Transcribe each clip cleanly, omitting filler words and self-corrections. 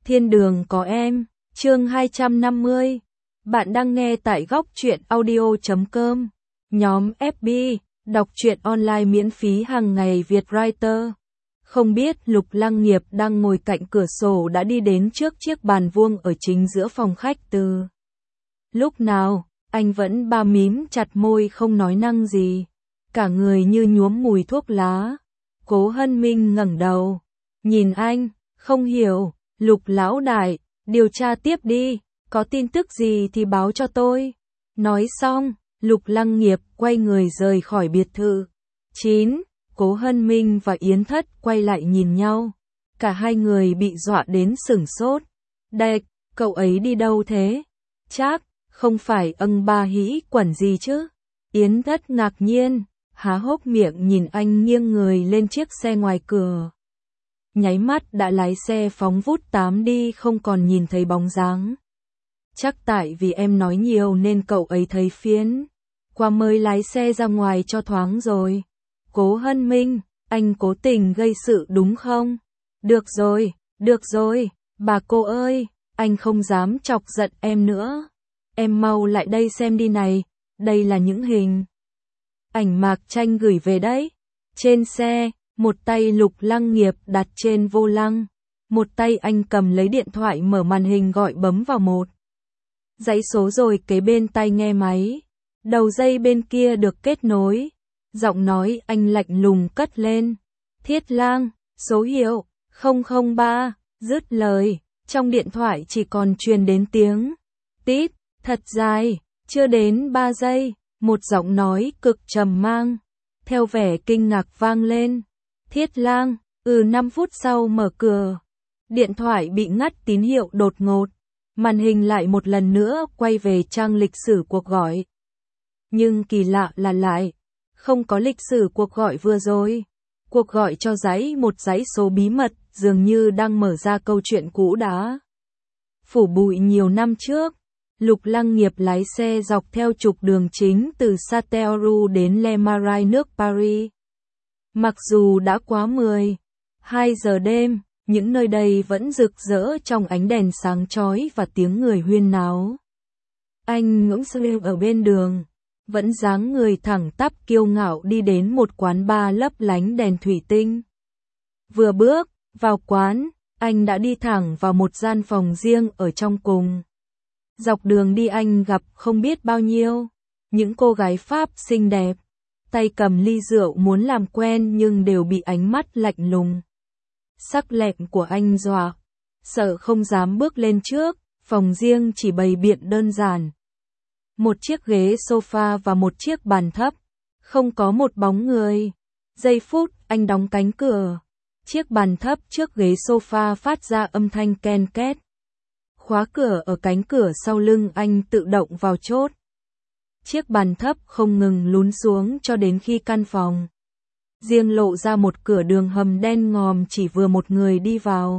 Thiên đường có em, chương 250. Bạn đang nghe tại góc truyện audio.com. Nhóm FB, đọc truyện online miễn phí hàng ngày Việt Writer. Không biết Lục Lăng Nghiệp đang ngồi cạnh cửa sổ đã đi đến trước chiếc bàn vuông ở chính giữa phòng khách từ lúc nào, anh vẫn ba mím chặt môi không nói năng gì. Cả người như nhuốm mùi thuốc lá. Cố Hân Minh ngẩng đầu, nhìn anh, không hiểu. Lục lão đại, điều tra tiếp đi, có tin tức gì thì báo cho tôi. Nói xong, Lục Lăng Nghiệp quay người rời khỏi biệt thự. 9. Cố Hân Minh và Yến Thất quay lại nhìn nhau. Cả hai người bị dọa đến sửng sốt. Đệch, cậu ấy đi đâu thế? Chắc, không phải ba hĩ quẩn gì chứ? Yến Thất ngạc nhiên, há hốc miệng nhìn anh nghiêng người lên chiếc xe ngoài cửa. Nháy mắt đã lái xe phóng vút tám đi không còn nhìn thấy bóng dáng. Chắc tại vì em nói nhiều nên cậu ấy thấy phiền. Qua mới lái xe ra ngoài cho thoáng rồi. Cố Hân Minh, anh cố tình gây sự đúng không? Được rồi, bà cô ơi, anh không dám chọc giận em nữa. Em mau lại đây xem đi này, đây là những hình ảnh Mạc Tranh gửi về đấy. Trên xe, một tay Lục Lăng Nghiệp đặt trên vô lăng, một tay anh cầm lấy điện thoại mở màn hình gọi bấm vào một dãy số rồi kế bên tai nghe máy. Đầu dây bên kia được kết nối, giọng nói anh lạnh lùng cất lên. Thiết Lang, số hiệu 003, dứt lời, trong điện thoại chỉ còn truyền đến tiếng tít, thật dài, chưa đến 3 giây, một giọng nói cực trầm mang, theo vẻ kinh ngạc vang lên. Thiết Lang, 5 phút sau mở cửa. Điện thoại bị ngắt tín hiệu đột ngột. Màn hình lại một lần nữa quay về trang lịch sử cuộc gọi. Nhưng kỳ lạ là lại không có lịch sử cuộc gọi vừa rồi. Cuộc gọi cho một dãy số bí mật dường như đang mở ra câu chuyện cũ đã phủ bụi nhiều năm trước. Lục Lăng Nghiệp lái xe dọc theo trục đường chính từ Châteauroux đến Le Marais nước Paris. Mặc dù đã quá 12 giờ đêm, những nơi đây vẫn rực rỡ trong ánh đèn sáng chói và tiếng người huyên náo. Anh ngưỡng sơ ở bên đường, vẫn dáng người thẳng tắp kiêu ngạo đi đến một quán bar lấp lánh đèn thủy tinh. Vừa bước vào quán, anh đã đi thẳng vào một gian phòng riêng ở trong cùng. Dọc đường đi anh gặp không biết bao nhiêu những cô gái Pháp xinh đẹp, tay cầm ly rượu muốn làm quen nhưng đều bị ánh mắt lạnh lùng, sắc lẹm của anh dọa, sợ không dám bước lên trước. Phòng riêng chỉ bày biện đơn giản. Một chiếc ghế sofa và một chiếc bàn thấp, không có một bóng người. Giây phút anh đóng cánh cửa, chiếc bàn thấp trước ghế sofa phát ra âm thanh ken két. Khóa cửa ở cánh cửa sau lưng anh tự động vào chốt. Chiếc bàn thấp không ngừng lún xuống cho đến khi căn phòng riêng lộ ra một cửa đường hầm đen ngòm chỉ vừa một người đi vào.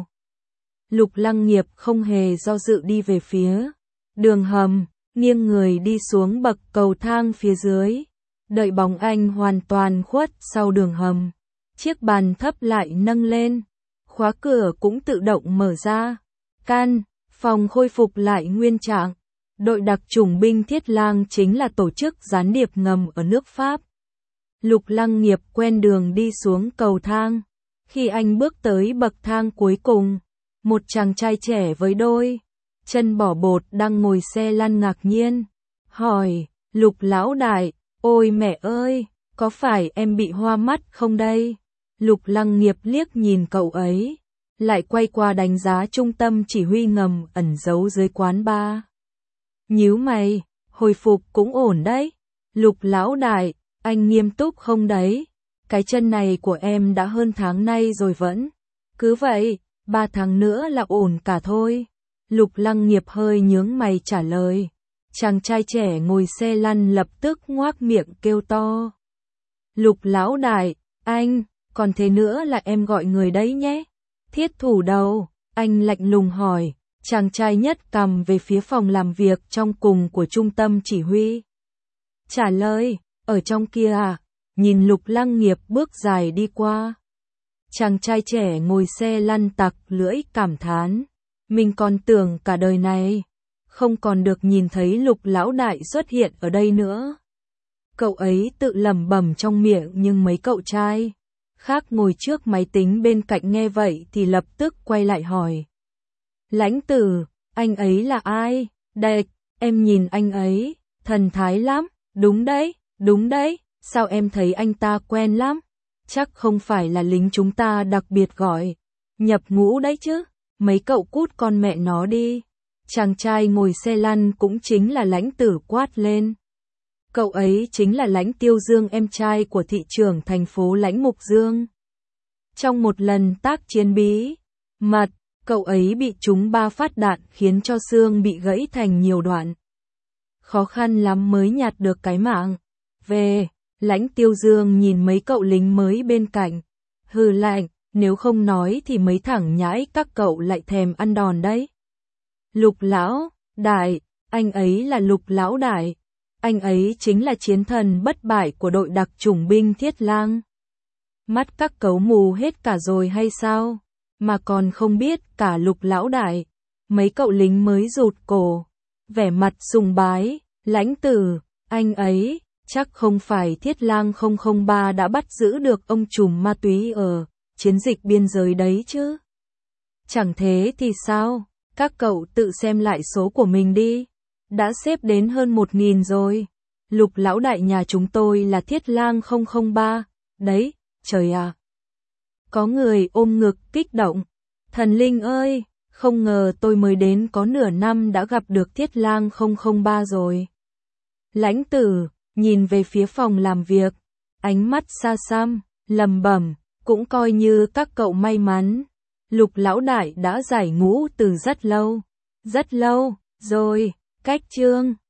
Lục Lăng Nghiệp không hề do dự đi về phía đường hầm, nghiêng người đi xuống bậc cầu thang phía dưới. Đợi bóng anh hoàn toàn khuất sau đường hầm, chiếc bàn thấp lại nâng lên, khóa cửa cũng tự động mở ra. Căn phòng khôi phục lại nguyên trạng. Đội đặc chủng binh Thiết Lang chính là tổ chức gián điệp ngầm ở nước Pháp. Lục Lăng Nghiệp quen đường đi xuống cầu thang. Khi anh bước tới bậc thang cuối cùng, một chàng trai trẻ với đôi chân bỏ bột đang ngồi xe lăn ngạc nhiên hỏi, Lục lão đại, ôi mẹ ơi, có phải em bị hoa mắt không đây? Lục Lăng Nghiệp liếc nhìn cậu ấy, lại quay qua đánh giá trung tâm chỉ huy ngầm ẩn giấu dưới quán bar. Nhíu mày, hồi phục cũng ổn đấy. Lục lão đại, anh nghiêm túc không đấy? Cái chân này của em đã hơn tháng nay rồi vẫn cứ vậy, 3 tháng nữa là ổn cả thôi. Lục Lăng Nghiệp hơi nhướng mày trả lời. Chàng trai trẻ ngồi xe lăn lập tức ngoác miệng kêu to. Lục lão đại, anh, còn thế nữa là em gọi người đấy nhé. Thiết thủ đâu? Anh lạnh lùng hỏi. Chàng trai nhất cầm về phía phòng làm việc trong cùng của trung tâm chỉ huy. Trả lời, ở trong kia à? Nhìn Lục Lăng Nghiệp bước dài đi qua. Chàng trai trẻ ngồi xe lăn tặc lưỡi cảm thán. Mình còn tưởng cả đời này không còn được nhìn thấy Lục lão đại xuất hiện ở đây nữa. Cậu ấy tự lẩm bẩm trong miệng, nhưng mấy cậu trai khác ngồi trước máy tính bên cạnh nghe vậy thì lập tức quay lại hỏi. Lãnh Tử, anh ấy là ai? Đệt, em nhìn anh ấy, thần thái lắm. Đúng đấy, sao em thấy anh ta quen lắm? Chắc không phải là lính chúng ta đặc biệt gọi nhập ngũ đấy chứ? Mấy cậu cút con mẹ nó đi. Chàng trai ngồi xe lăn cũng chính là Lãnh Tử quát lên. Cậu ấy chính là Lãnh Tiêu Dương, em trai của thị trưởng thành phố Lãnh Mục Dương. Trong một lần tác chiến bí mật, cậu ấy bị trúng 3 phát đạn khiến cho xương bị gãy thành nhiều đoạn. Khó khăn lắm mới nhặt được cái mạng về. Lãnh Tiêu Dương nhìn mấy cậu lính mới bên cạnh, hừ lạnh, nếu không nói thì mấy thằng nhãi các cậu lại thèm ăn đòn đấy. Lục lão đại, anh ấy là Lục lão đại. Anh ấy chính là chiến thần bất bại của đội đặc chủng binh Thiết Lang. Mắt các cấu mù hết cả rồi hay sao? Mà còn không biết cả Lục lão đại. Mấy cậu lính mới rụt cổ, vẻ mặt sùng bái. Lãnh Tử, anh ấy chắc không phải Thiết Lang 003 đã bắt giữ được ông trùm ma túy ở chiến dịch biên giới đấy chứ? Chẳng thế thì sao? Các cậu tự xem lại số của mình đi. Đã xếp đến hơn 1000 rồi. Lục lão đại nhà chúng tôi là Thiết Lang 003. Đấy, trời à. Có người ôm ngực kích động. Thần linh ơi, không ngờ tôi mới đến có nửa năm đã gặp được Thiết Lang 003 rồi. Lãnh Tử nhìn về phía phòng làm việc, ánh mắt xa xăm, lẩm bẩm, cũng coi như các cậu may mắn. Lục lão đại đã giải ngũ từ rất lâu rồi. Cách chương